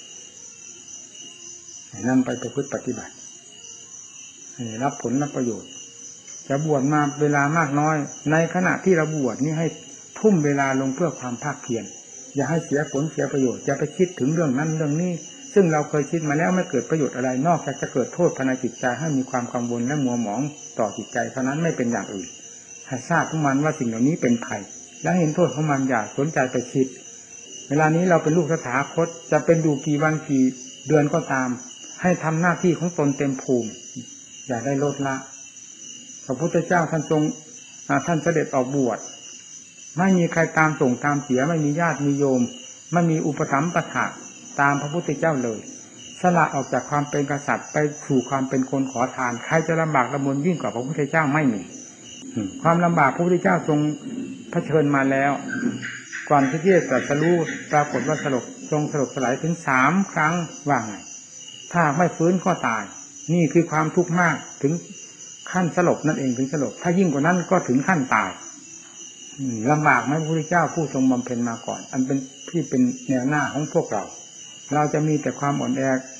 นำไปประพฤติปฏิบัติรับผลรับประโยชน์จะบวชมาเวลามากน้อยในขณะที่เราบวชนี่ให้ทุ่มเวลาลงเพื่อความภาคเพียรอย่าให้เสียผลเสียประโยชน์อย่าไปคิดถึงเรื่องนั้นเรื่องนี้ซึ่งเราเคยคิดมาแล้วไม่เกิดประโยชน์อะไรนอกจากจะเกิดโทษภายในจิตใจให้มีความกังวลและมัวหมองต่อจิตใจเท่านั้นไม่เป็นอย่างอื่นให้ทราบทุกมันว่าสิ่งเหล่านี้เป็นภัยและเห็นโทษของมันอย่าสนใจไปคิดเวลานี้เราเป็นลูกสถาคตจะเป็นอยู่กี่วันกี่เดือนก็ตามให้ทำหน้าที่ของตนเต็มภูมิอย่าได้ลดละพระพุทธเจ้าท่านทรงท่านเสด็จออกบวชไม่มีใครตามส่งตามเสียไม่มีญาติมีโยมไม่มีอุปถัมภ์ประทานตามพระพุทธเจ้าเลยสละออกจากความเป็นกษัตริย์ไปสู่ความเป็นคนขอทานใครจะลำบากลำบนยิ่งกว่าพระพุทธเจ้าไม่มีความลำบากพระพุทธเจ้าทรงเผชิญมาแล้วก่อนที่จะตรัสรู้ปรากฏว่าสลบทรงสลบสลายถึงสามครั้งว่าไงถ้าไม่ฟื้นก็ตายนี่คือความทุกข์มากถึงขั้นสลบนั่นเองถึงสลบถ้ายิ่งกว่านั้นก็ถึงขั้นตายลำบากไหมพระพุทธเจ้าผู้ทรงบำเพ็ญมาก่อนอันเป็นที่เป็นแนวหน้าของพวกเราเราจะมีแต่ความอ่อนแอ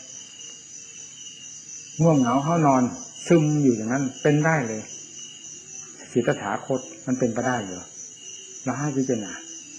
ง่วงเหงาเข้านอนซึมอยู่อย่างนั้นเป็นได้เลยสิทธัตถาคตมันเป็นไปได้เหรอเราให้พิจารณา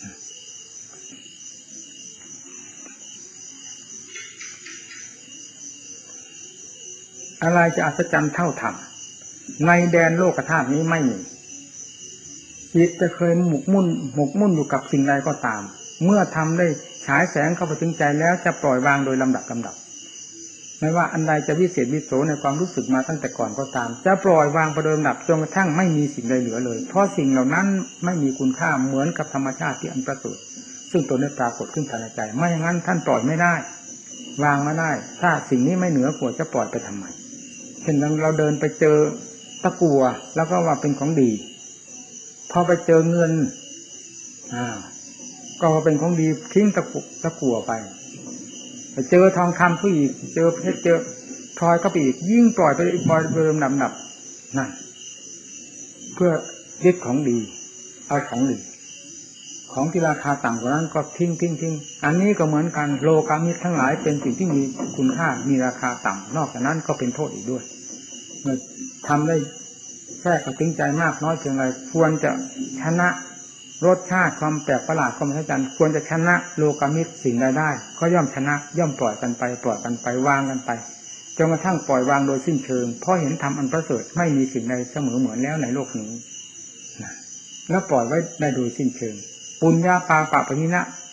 อะไรจะอัศจรรย์เท่าธรรมในแดนโลกธาตุนี้ไม่มีจิตจะเคยหมกมุ่นหมกมุ่นอยู่กับสิ่งใดก็ตามเมื่อทำได้ฉายแสงเข้าไปถึงใจแล้วจะปล่อยวางโดยลำดับลำดับไม่ว่าอันใดจะวิเศษวิโสในความรู้สึกมาตั้งแต่ก่อนก็ตามจะปล่อยวางไปโดยลำดับจนกระทั่งไม่มีสิ่งใดเหลือเลยเพราะสิ่งเหล่านั้นไม่มีคุณค่าเหมือนกับธรรมชาติที่อันประเสริฐซึ่งตนได้ปรากฏขึ้นภายในใจไม่อย่างนั้นท่านปล่อยไม่ได้วางไม่ได้ถ้าสิ่งนี้ไม่เหนือกว่าจะปล่อยไปทำไมเช่นเราเดินไปเจอตะกั่วแล้วก็ว่าเป็นของดีพอไปเจอเงินอ่าก็เป็นของดีทิ้งตะกุตะกั่วไปไปเจอทองคำก็อีกเจอเพชรเจอพลอยก็ไปอีกยิ่งปล่อยไปอีกปล่อยเริ่มหนับๆนั่นเพื่อยึดของดีเอาของดีของที่ราคาต่ำกว่านั้นก็ทิ้งทิ้งทิ้งอันนี้ก็เหมือนกันโลกามิตรทั้งหลายเป็นสิ่งที่มีคุณค่ามีราคาต่ำนอกจากนั้นก็เป็นโทษอีกด้วยเมื่อทำได้แค่กระติ้งใจมากน้อยเพียงไรควรจะชนะรสชาติความแปลกประหลาดความมหัศจรรย์ควรจะชนะโลกามิตรสิ่งใดได้ก็ย่อมชนะย่อมปล่อยกันไปปล่อยกันไปวางกันไปจนกระทั่งปล่อยวางโดยสิ้นเชิงเพราะเห็นธรรมอันประเสริฐไม่มีสิ่งใดเสมอเหมือนแล้วในโลกนี้แล้วปล่อยไว้ได้โดยสิ้นเชิงปุญญาปาปะปะนินะ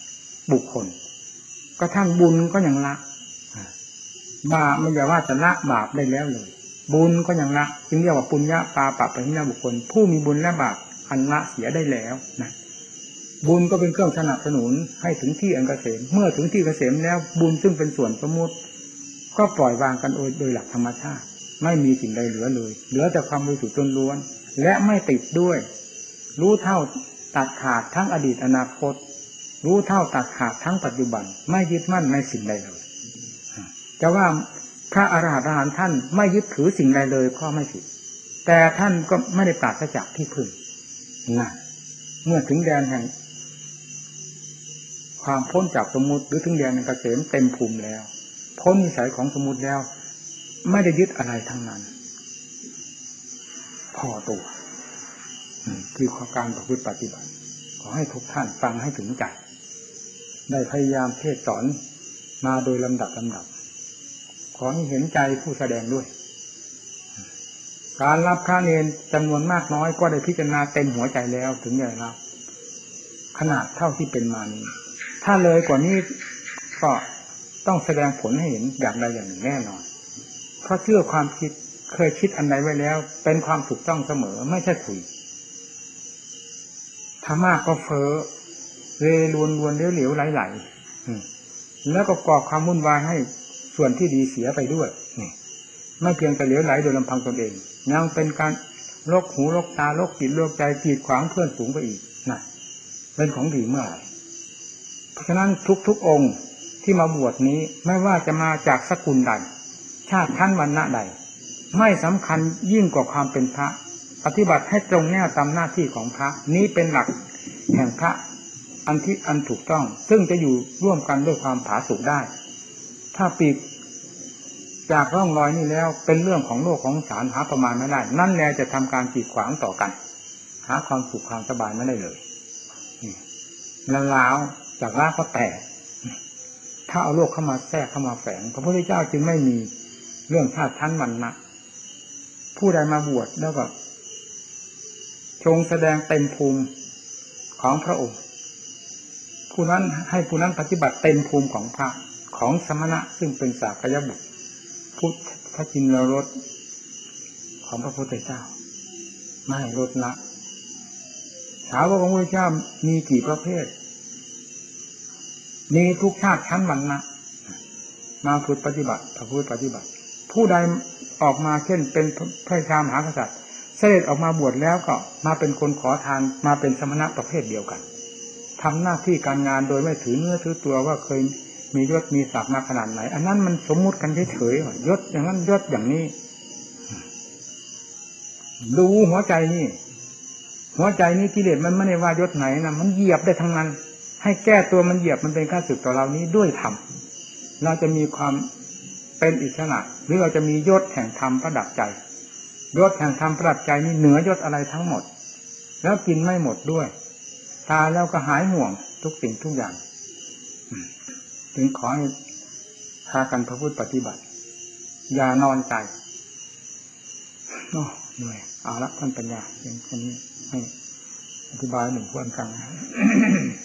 บุคคลกระทั่งบุญก็ยังละบาปไม่อย่าว่าจะละบาปได้แล้วเลยบุญก็ยังละจึงเรียกว่าปุญญาปาปะปะหินะบุคคลผู้มีบุญและบาปอันละเสียได้แล้วนะบุญก็เป็นเครื่องสนับสนุนให้ถึงที่อันเกษมเมื่อถึงที่เกษมแล้วบุญซึ่งเป็นส่วนสมมุติก็ปล่อยวางกันโดยหลักธรรมชาติไม่มีสิ่งใดเหลือเลยเหลือแต่ความบริสุทธิ์ล้วนๆและไม่ติดด้วยรู้เท่าตัดขาดทั้งอดีตอนาคตรู้เท่าตัดขาดทั้งปัจจุบันไม่ยึดมั่นในสิ่งใดเลยจะว่าพระอรหันต์ท่านไม่ยึดถือสิ่งใดเลยก็ไม่ผิดแต่ท่านก็ไม่ได้ปราศจากที่พึ่งนะเมื่อถึงแดนแห่งความพ้นจากสมมุติหรือถึงแดนแห่งเกษมเต็มภูมิแล้วพ้นนิสัยของสมมุติแล้วไม่ได้ยึดอะไรทั้งนั้นพอตัวคือข้อการประพฤติปฏิบัติขอให้ทุกท่านฟังให้ถึงใจได้พยายามเทศสอนมาโดยลำดับลำดับขอให้เห็นใจผู้แสดงด้วยการรับพระเนรจำนวนมากน้อยก็ได้พิจารณาเต็มหัวใจแล้วถึงอย่างรับขนาดเท่าที่เป็นมานี้ถ้าเลยกว่านี้ก็ต้องแสดงผลให้เห็นอย่างใดอย่างหนึ่งแน่นอนเพราะเชื่อความคิดเคยคิดอันใดไว้แล้วเป็นความถูกต้องเสมอไม่ใช่ถุยถ้ามากก็เฟ้อเรลวนลวนเหลวๆไหลๆแล้วก็ก่อความวุ่นวายให้ส่วนที่ดีเสียไปด้วยนี่ไม่เพียงแต่เหลวไหลโดยลำพังตนเองยังเป็นการลกหูลกตาลกจิตลกใจกีดขวางเพื่อนสูงไปอีกนะเป็นของดีเมื่อไหร่เพราะฉะนั้นทุกๆองค์ที่มาบวชนี้ไม่ว่าจะมาจากสกุลใดชาติชั้นวรรณะใดไม่สำคัญยิ่งกว่าความเป็นพระปฏิบัติให้ตรงแนวตามหน้าที่ของพระนี้เป็นหลักแห่งพระอันที่อันถูกต้องซึ่งจะอยู่ร่วมกันด้วยความผาสุกได้ถ้าปีกจากร่องรอยนี้แล้วเป็นเรื่องของโลกของสารหาประมาณไม่ได้นั่นแหละจะทำการกีดขวางต่อกันหาความสุขความสบายไม่ได้เลยแล้วล้าวจากล้าก็แตกถ้าเอาโลกเข้ามาแทรกเข้ามาแฝงพระพุทธเจ้าจึงไม่มีเรื่องชาติชั้นวรรณะผู้ใดมาบวชแล้วก็ทรงแสดงเต็มภูมิของพระองค์ผู้นั้นให้ผู้นั้นปฏิบัติเต็มภูมิของพระของสมณะซึ่งเป็นสากยบุตรพุทธพระจินรสของพระพุทธเจ้าไม่ลดละสาวกของพระพุทธเจ้ามีกี่ประเภทมีทุกชาติชั้นวรรณะมาฝึกปฏิบัติพระพุทธปฏิบัติผู้ใดออกมาเช่นเป็นพระชามหากษัตริย์เสด็จออกมาบวชแล้วก็มาเป็นคนขอทานมาเป็นสมณะประเภทเดียวกันทำหน้าที่การงานโดยไม่ถือเนื้อถือตัวว่าเคยมียศมีศักดิ์มาขนาดไหนอันนั้นมันสมมุติกันเฉยๆยศอย่างนั้นยศอย่างนี้ดูหัวใจนี่หัวใจนี้กิเลสมันไม่ได้ว่ายศไหนนะมันเหยียบได้ทั้งนั้นให้แก้ตัวมันเหยียบมันเป็นข้าศึกต่อเรานี้ด้วยธรรมเราจะมีความเป็นอิสระหรือเราจะมียศแห่งธรรมประดับใจยศแห่งธรรมประดับใจนี่เหนือยศอะไรทั้งหมดแล้วกินไม่หมดด้วยตายแล้วก็หายห่วงทุกสิ่งทุกอย่างจึงขอให้พากันพระพุทธปฏิบัติอย่านอนใจโอ้เหนื่อยเอาละท่านปัญญาเพียงแค่นี้ให้อธิบายหนึ่งควรฟัง